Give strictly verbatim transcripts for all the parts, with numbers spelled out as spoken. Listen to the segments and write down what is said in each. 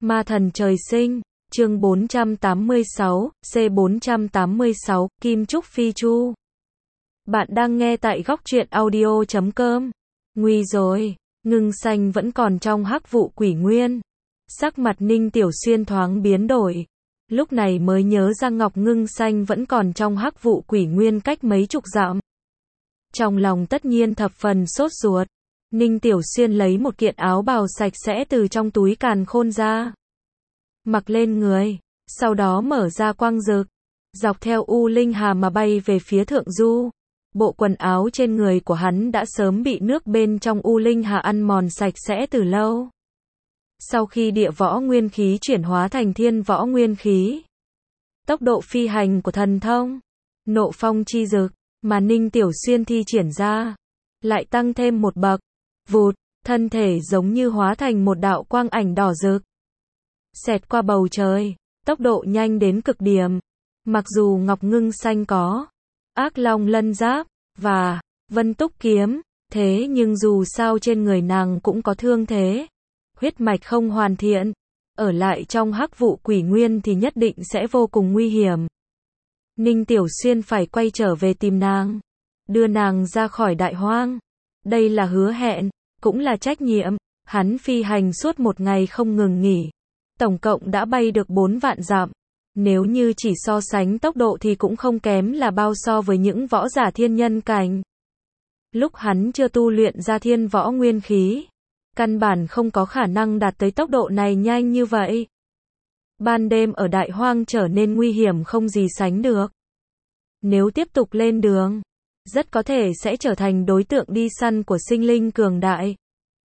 Ma thần trời sinh, chương bốn trăm tám mươi sáu, C bốn trăm tám mươi sáu, Kim Trúc Phi Chu. Bạn đang nghe tại góc truyện audio chấm com. Nguy rồi, Ngưng Xanh vẫn còn trong hắc vụ quỷ nguyên. Sắc mặt Ninh Tiểu Xuyên thoáng biến đổi. Lúc này mới nhớ ra Ngọc Ngưng Xanh vẫn còn trong hắc vụ quỷ nguyên cách mấy chục dặm. Trong lòng tất nhiên thập phần sốt ruột. Ninh Tiểu Xuyên lấy một kiện áo bào sạch sẽ từ trong túi càn khôn ra. Mặc lên người, sau đó mở ra quang dực, dọc theo U Linh Hà mà bay về phía thượng du. Bộ quần áo trên người của hắn đã sớm bị nước bên trong U Linh Hà ăn mòn sạch sẽ từ lâu. Sau khi địa võ nguyên khí chuyển hóa thành thiên võ nguyên khí, tốc độ phi hành của thần thông, nộ phong chi dực, mà Ninh Tiểu Xuyên thi triển ra, lại tăng thêm một bậc. Vụt, thân thể giống như hóa thành một đạo quang ảnh đỏ rực. Xẹt qua bầu trời, tốc độ nhanh đến cực điểm. Mặc dù Ngọc Ngưng Xanh có Ác Long Lân Giáp và Vân Túc Kiếm, thế nhưng dù sao trên người nàng cũng có thương thế, huyết mạch không hoàn thiện, ở lại trong hắc vụ quỷ nguyên thì nhất định sẽ vô cùng nguy hiểm. Ninh Tiểu Xuyên phải quay trở về tìm nàng, đưa nàng ra khỏi đại hoang. Đây là hứa hẹn, cũng là trách nhiệm. Hắn phi hành suốt một ngày không ngừng nghỉ, tổng cộng đã bay được bốn vạn dặm. Nếu như chỉ so sánh tốc độ thì cũng không kém là bao so với những võ giả thiên nhân cảnh. Lúc hắn chưa tu luyện ra thiên võ nguyên khí, căn bản không có khả năng đạt tới tốc độ này nhanh như vậy. Ban đêm ở đại hoang trở nên nguy hiểm không gì sánh được. Nếu tiếp tục lên đường, rất có thể sẽ trở thành đối tượng đi săn của sinh linh cường đại.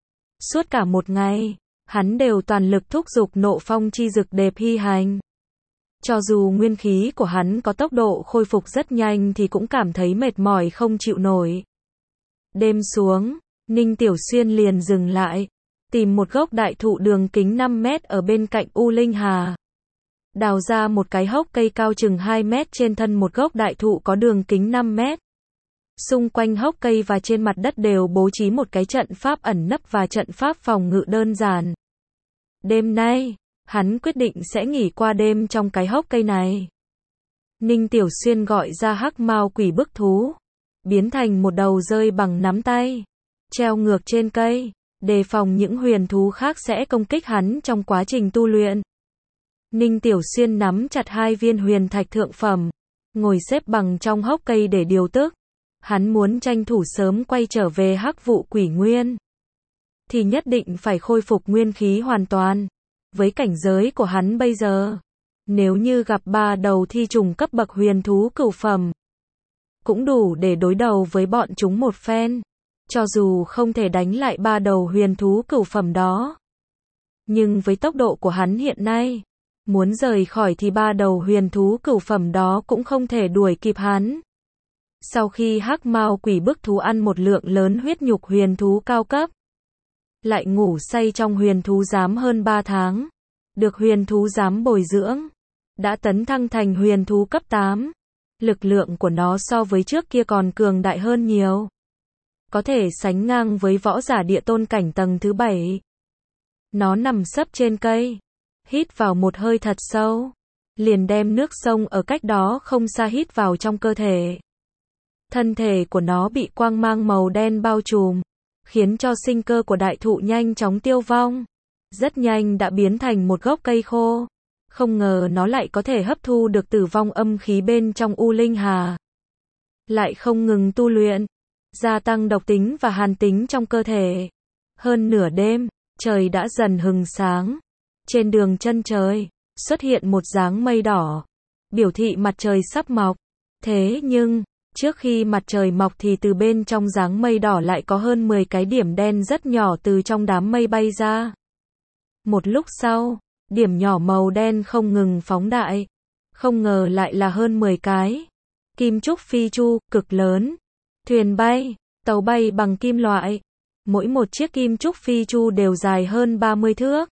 Suốt cả một ngày, hắn đều toàn lực thúc giục nộ phong chi dực để phi hành. Cho dù nguyên khí của hắn có tốc độ khôi phục rất nhanh thì cũng cảm thấy mệt mỏi không chịu nổi. Đêm xuống, Ninh Tiểu Xuyên liền dừng lại, tìm một gốc đại thụ đường kính năm mét ở bên cạnh U Linh Hà. Đào ra một cái hốc cây cao chừng hai mét trên thân một gốc đại thụ có đường kính năm mét. Xung quanh hốc cây và trên mặt đất đều bố trí một cái trận pháp ẩn nấp và trận pháp phòng ngự đơn giản. Đêm nay, hắn quyết định sẽ nghỉ qua đêm trong cái hốc cây này. Ninh Tiểu Xuyên gọi ra hắc mao quỷ bức thú, biến thành một đầu rơi bằng nắm tay, treo ngược trên cây, đề phòng những huyền thú khác sẽ công kích hắn trong quá trình tu luyện. Ninh Tiểu Xuyên nắm chặt hai viên huyền thạch thượng phẩm, ngồi xếp bằng trong hốc cây để điều tức. Hắn muốn tranh thủ sớm quay trở về hắc vụ quỷ nguyên, thì nhất định phải khôi phục nguyên khí hoàn toàn. Với cảnh giới của hắn bây giờ, nếu như gặp ba đầu thi trùng cấp bậc huyền thú cửu phẩm, cũng đủ để đối đầu với bọn chúng một phen. Cho dù không thể đánh lại ba đầu huyền thú cửu phẩm đó, nhưng với tốc độ của hắn hiện nay, muốn rời khỏi thì ba đầu huyền thú cửu phẩm đó cũng không thể đuổi kịp hắn. Sau khi hắc mao quỷ bức thú ăn một lượng lớn huyết nhục huyền thú cao cấp, lại ngủ say trong huyền thú giám hơn ba tháng, được huyền thú giám bồi dưỡng, đã tấn thăng thành huyền thú cấp tám. Lực lượng của nó so với trước kia còn cường đại hơn nhiều, có thể sánh ngang với võ giả địa tôn cảnh tầng thứ bảy. Nó nằm sấp trên cây, hít vào một hơi thật sâu, liền đem nước sông ở cách đó không xa hít vào trong cơ thể. Thân thể của nó bị quang mang màu đen bao trùm, khiến cho sinh cơ của đại thụ nhanh chóng tiêu vong. Rất nhanh đã biến thành một gốc cây khô. Không ngờ nó lại có thể hấp thu được tử vong âm khí bên trong U Linh Hà. Lại không ngừng tu luyện, gia tăng độc tính và hàn tính trong cơ thể. Hơn nửa đêm, trời đã dần hừng sáng. Trên đường chân trời, xuất hiện một dáng mây đỏ, biểu thị mặt trời sắp mọc. Thế nhưng, trước khi mặt trời mọc thì từ bên trong dáng mây đỏ lại có hơn mười cái điểm đen rất nhỏ từ trong đám mây bay ra. Một lúc sau, điểm nhỏ màu đen không ngừng phóng đại. Không ngờ lại là hơn mười cái. Kim Trúc Phi Chu, cực lớn. Thuyền bay, tàu bay bằng kim loại. Mỗi một chiếc Kim Trúc Phi Chu đều dài hơn ba mươi thước.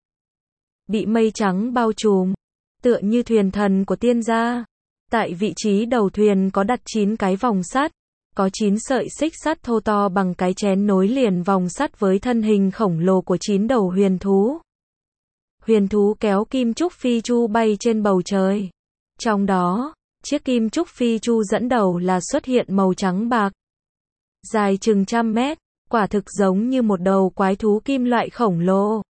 Bị mây trắng bao trùm, tựa như thuyền thần của tiên gia. Tại vị trí đầu thuyền có đặt chín cái vòng sắt, có chín sợi xích sắt thô to bằng cái chén nối liền vòng sắt với thân hình khổng lồ của chín đầu huyền thú. huyền thú kéo kim trúc phi chu bay trên bầu trời. Trong đó, chiếc kim trúc phi chu dẫn đầu là xuất hiện màu trắng bạc. Dài chừng trăm mét, quả thực giống như một đầu quái thú kim loại khổng lồ.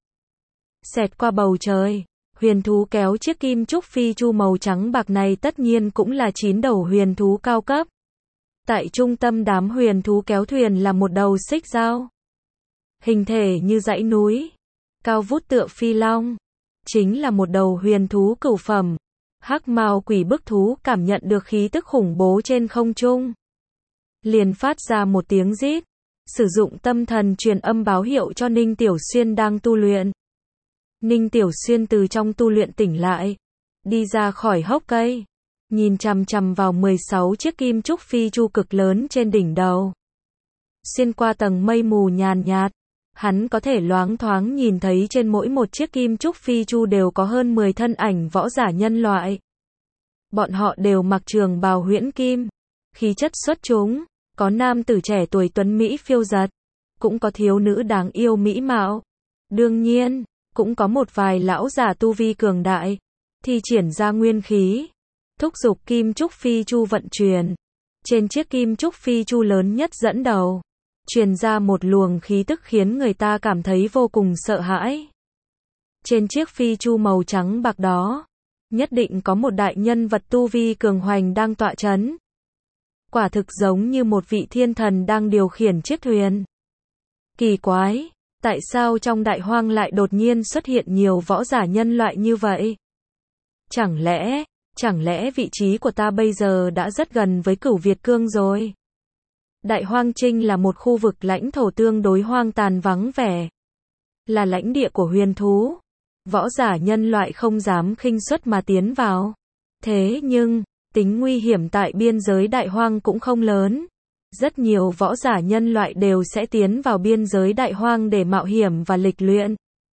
Xẹt qua bầu trời, huyền thú kéo chiếc kim trúc phi chu màu trắng bạc này tất nhiên cũng là chín đầu huyền thú cao cấp. Tại trung tâm đám huyền thú kéo thuyền là một đầu xích dao. Hình thể như dãy núi, cao vút tựa phi long. Chính là một đầu huyền thú cửu phẩm. Hắc mao quỷ bức thú cảm nhận được khí tức khủng bố trên không trung, liền phát ra một tiếng rít, sử dụng tâm thần truyền âm báo hiệu cho Ninh Tiểu Xuyên đang tu luyện. Ninh Tiểu Xuyên từ trong tu luyện tỉnh lại, đi ra khỏi hốc cây, nhìn chằm chằm vào mười sáu chiếc kim trúc phi chu cực lớn trên đỉnh đầu. Xuyên qua tầng mây mù nhàn nhạt, hắn có thể loáng thoáng nhìn thấy trên mỗi một chiếc kim trúc phi chu đều có hơn mười thân ảnh võ giả nhân loại. Bọn họ đều mặc trường bào huyễn kim, khí chất xuất chúng, có nam tử trẻ tuổi tuấn mỹ phiêu dật, cũng có thiếu nữ đáng yêu mỹ mạo. Đương nhiên, cũng có một vài lão giả tu vi cường đại, thi triển ra nguyên khí, thúc giục kim trúc phi chu vận chuyển. Trên chiếc kim trúc phi chu lớn nhất dẫn đầu, truyền ra một luồng khí tức khiến người ta cảm thấy vô cùng sợ hãi. Trên chiếc phi chu màu trắng bạc đó, nhất định có một đại nhân vật tu vi cường hoành đang tọa chấn. Quả thực giống như một vị thiên thần đang điều khiển chiếc thuyền. Kỳ quái, tại sao trong đại hoang lại đột nhiên xuất hiện nhiều võ giả nhân loại như vậy? Chẳng lẽ, chẳng lẽ vị trí của ta bây giờ đã rất gần với Cửu Việt Cương rồi? Đại Hoang Trinh là một khu vực lãnh thổ tương đối hoang tàn vắng vẻ, là lãnh địa của huyền thú. Võ giả nhân loại không dám khinh suất mà tiến vào. Thế nhưng, tính nguy hiểm tại biên giới đại hoang cũng không lớn. Rất nhiều võ giả nhân loại đều sẽ tiến vào biên giới đại hoang để mạo hiểm và lịch luyện.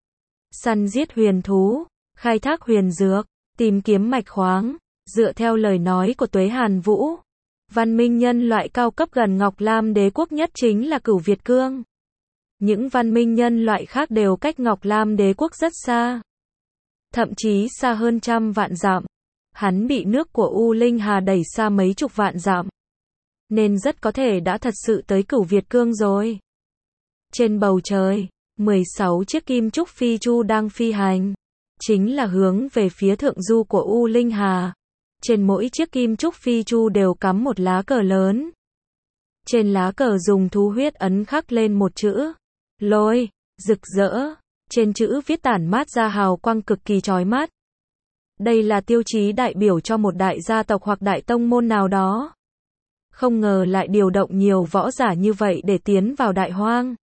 Săn giết huyền thú, khai thác huyền dược, tìm kiếm mạch khoáng. Dựa theo lời nói của Tuế Hàn Vũ, văn minh nhân loại cao cấp gần Ngọc Lam Đế quốc nhất chính là Cửu Việt Cương. Những văn minh nhân loại khác đều cách Ngọc Lam Đế quốc rất xa, thậm chí xa hơn trăm vạn dặm. Hắn bị nước của U Linh Hà đẩy xa mấy chục vạn dặm, nên rất có thể đã thật sự tới Cửu Việt Cương rồi. Trên bầu trời, mười sáu chiếc kim trúc phi chu đang phi hành, chính là hướng về phía thượng du của U Linh Hà. Trên mỗi chiếc kim trúc phi chu đều cắm một lá cờ lớn. Trên lá cờ dùng thú huyết ấn khắc lên một chữ lôi, rực rỡ. Trên chữ viết tản mát ra hào quang cực kỳ chói mắt. Đây là tiêu chí đại biểu cho một đại gia tộc hoặc đại tông môn nào đó. Không ngờ lại điều động nhiều võ giả như vậy để tiến vào đại hoang.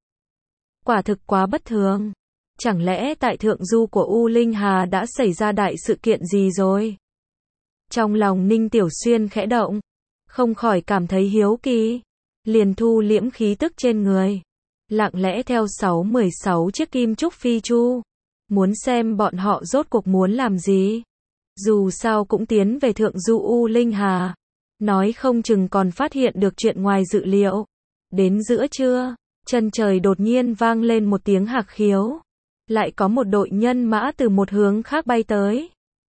Quả thực quá bất thường. Chẳng lẽ tại thượng du của U Linh Hà đã xảy ra đại sự kiện gì rồi? Trong lòng Ninh Tiểu Xuyên khẽ động, không khỏi cảm thấy hiếu kỳ, liền thu liễm khí tức trên người, lặng lẽ theo sáu mười sáu chiếc kim trúc phi chu, muốn xem bọn họ rốt cuộc muốn làm gì. Dù sao cũng tiến về thượng du U Linh Hà, nói không chừng còn phát hiện được chuyện ngoài dự liệu. Đến giữa trưa, chân trời đột nhiên vang lên một tiếng hạc khiếu, lại có một đội nhân mã từ một hướng khác bay tới.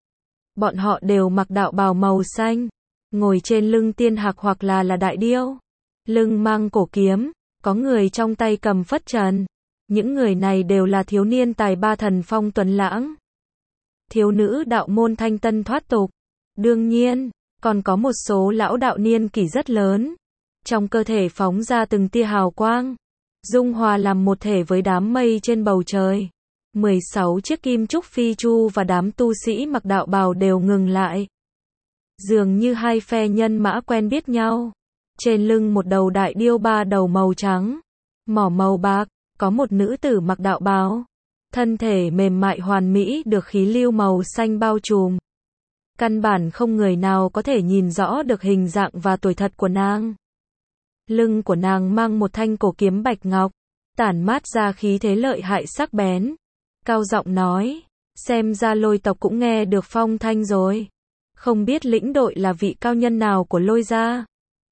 Bọn họ đều mặc đạo bào màu xanh, ngồi trên lưng tiên hạc hoặc là là đại điêu, lưng mang cổ kiếm, có người trong tay cầm phất trần. Những người này đều là thiếu niên tài ba thần phong tuấn lãng, thiếu nữ đạo môn thanh tân thoát tục. Đương nhiên, còn có một số lão đạo niên kỷ rất lớn, trong cơ thể phóng ra từng tia hào quang, dung hòa làm một thể với đám mây trên bầu trời. mười sáu chiếc kim trúc phi chu và đám tu sĩ mặc đạo bào đều ngừng lại. Dường như hai phe nhân mã quen biết nhau. Trên lưng một đầu đại điêu ba đầu màu trắng, mỏ màu bạc, có một nữ tử mặc đạo bào. Thân thể mềm mại hoàn mỹ được khí lưu màu xanh bao trùm. Căn bản không người nào có thể nhìn rõ được hình dạng và tuổi thật của nàng. Lưng của nàng mang một thanh cổ kiếm bạch ngọc, tản mát ra khí thế lợi hại sắc bén. Cao giọng nói, xem ra Lôi tộc cũng nghe được phong thanh rồi. Không biết lĩnh đội là vị cao nhân nào của Lôi gia.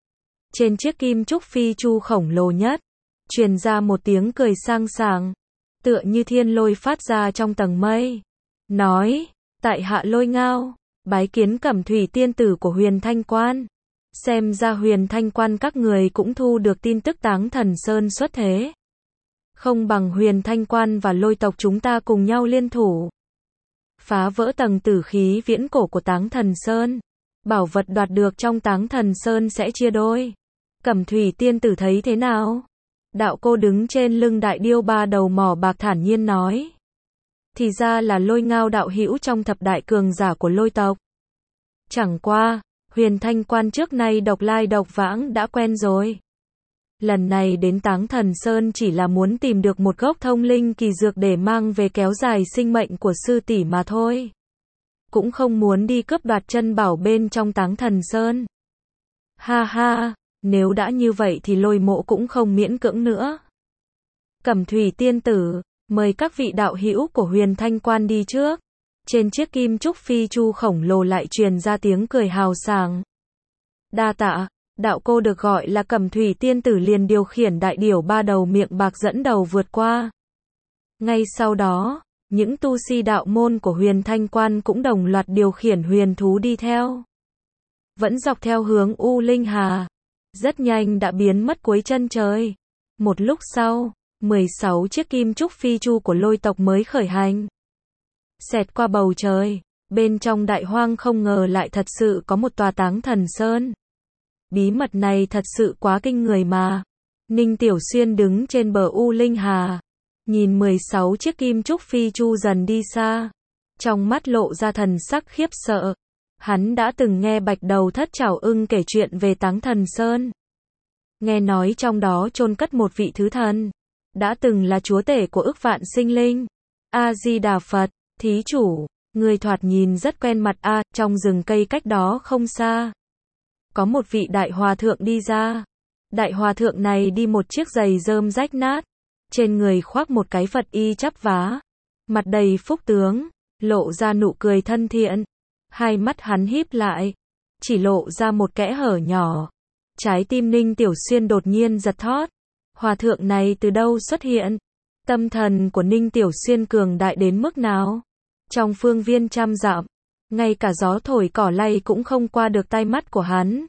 Trên chiếc kim trúc phi chu khổng lồ nhất, truyền ra một tiếng cười sang sảng, tựa như thiên lôi phát ra trong tầng mây. nói, tại hạ Lôi Ngao, bái kiến Cẩm Thủy tiên tử của Huyền Thanh Quan. Xem ra Huyền Thanh Quan các người cũng thu được tin tức Táng Thần Sơn xuất thế. Không bằng Huyền Thanh Quan và Lôi tộc chúng ta cùng nhau liên thủ. Phá vỡ tầng tử khí viễn cổ của Táng Thần Sơn. Bảo vật đoạt được trong Táng Thần Sơn sẽ chia đôi. Cẩm Thủy tiên tử thấy thế nào? Đạo cô đứng trên lưng đại điêu ba đầu mỏ bạc thản nhiên nói. Thì ra là Lôi Ngao đạo hữu trong thập đại cường giả của Lôi tộc. Chẳng qua, Huyền Thanh Quan trước nay độc lai độc vãng đã quen rồi. Lần này đến Táng Thần Sơn chỉ là muốn tìm được một gốc thông linh kỳ dược để mang về kéo dài sinh mệnh của sư tỷ mà thôi. Cũng không muốn đi cướp đoạt chân bảo bên trong Táng Thần Sơn. Ha ha, nếu đã như vậy thì Lôi mộ cũng không miễn cưỡng nữa. Cẩm Thủy tiên tử, mời các vị đạo hữu của Huyền Thanh Quan đi trước. Trên chiếc kim trúc phi chu khổng lồ lại truyền ra tiếng cười hào sảng. Đa tạ, đạo cô được gọi là Cẩm Thủy tiên tử liền điều khiển đại điểu ba đầu miệng bạc dẫn đầu vượt qua. Ngay sau đó, những tu sĩ đạo môn của Huyền Thanh Quan cũng đồng loạt điều khiển huyền thú đi theo. Vẫn dọc theo hướng U Linh Hà. Rất nhanh đã biến mất cuối chân trời. Một lúc sau, mười sáu chiếc kim trúc phi chu của Lôi tộc mới khởi hành. Xẹt qua bầu trời, bên trong đại hoang không ngờ lại thật sự có một tòa Táng Thần Sơn. Bí mật này thật sự quá kinh người mà. Ninh Tiểu Xuyên đứng trên bờ U Linh Hà, nhìn mười sáu chiếc kim trúc phi chu dần đi xa, trong mắt lộ ra thần sắc khiếp sợ. Hắn đã từng nghe Bạch Đầu Thất Trảo Ưng kể chuyện về Táng Thần Sơn. Nghe nói trong đó chôn cất một vị thứ thần, đã từng là chúa tể của ức vạn sinh linh. A-di-đà Phật, thí chủ, người thoạt nhìn rất quen mặt a, trong rừng cây cách đó không xa. Có một vị đại hòa thượng đi ra. Đại hòa thượng này đi một chiếc giày rơm rách nát, trên người khoác một cái Phật y chắp vá, mặt đầy phúc tướng, lộ ra nụ cười thân thiện. Hai mắt hắn híp lại, chỉ lộ ra một kẽ hở nhỏ. Trái tim Ninh Tiểu Xuyên đột nhiên giật thót. Hòa thượng này từ đâu xuất hiện? Tâm thần của Ninh Tiểu Xuyên cường đại đến mức nào? Trong phương viên trăm dặm, ngay cả gió thổi cỏ lay cũng không qua được tai mắt của hắn.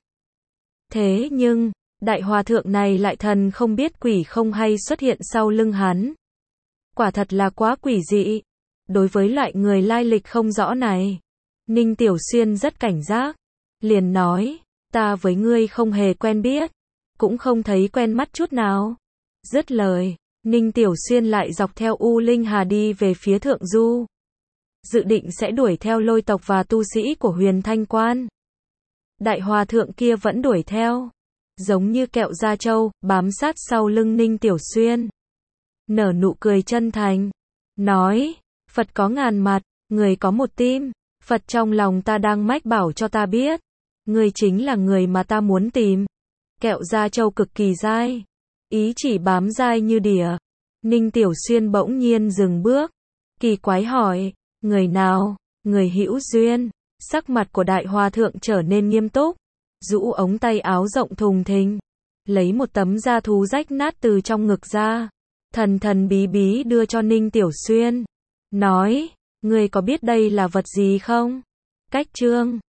Thế nhưng, đại hòa thượng này lại thần không biết quỷ không hay xuất hiện sau lưng hắn. Quả thật là quá quỷ dị. Đối với loại người lai lịch không rõ này, Ninh Tiểu Xuyên rất cảnh giác. Liền nói, ta với ngươi không hề quen biết, cũng không thấy quen mắt chút nào. Dứt lời, Ninh Tiểu Xuyên lại dọc theo U Linh Hà đi về phía thượng du. Dự định sẽ đuổi theo Lôi tộc và tu sĩ của Huyền Thanh Quan. Đại hòa thượng kia vẫn đuổi theo, giống như kẹo da trâu, bám sát sau lưng Ninh Tiểu Xuyên. Nở nụ cười chân thành, nói, Phật có ngàn mặt, người có một tim. Phật trong lòng ta đang mách bảo cho ta biết, người chính là người mà ta muốn tìm. Kẹo da trâu cực kỳ dai, ý chỉ bám dai như đỉa. Ninh Tiểu Xuyên bỗng nhiên dừng bước, kỳ quái hỏi, người nào? Người hữu duyên. Sắc mặt của đại hòa thượng trở nên nghiêm túc, rũ ống tay áo rộng thùng thình, lấy một tấm da thú rách nát từ trong ngực ra, thần thần bí bí đưa cho Ninh Tiểu Xuyên, nói, ngươi có biết đây là vật gì không? Cách chương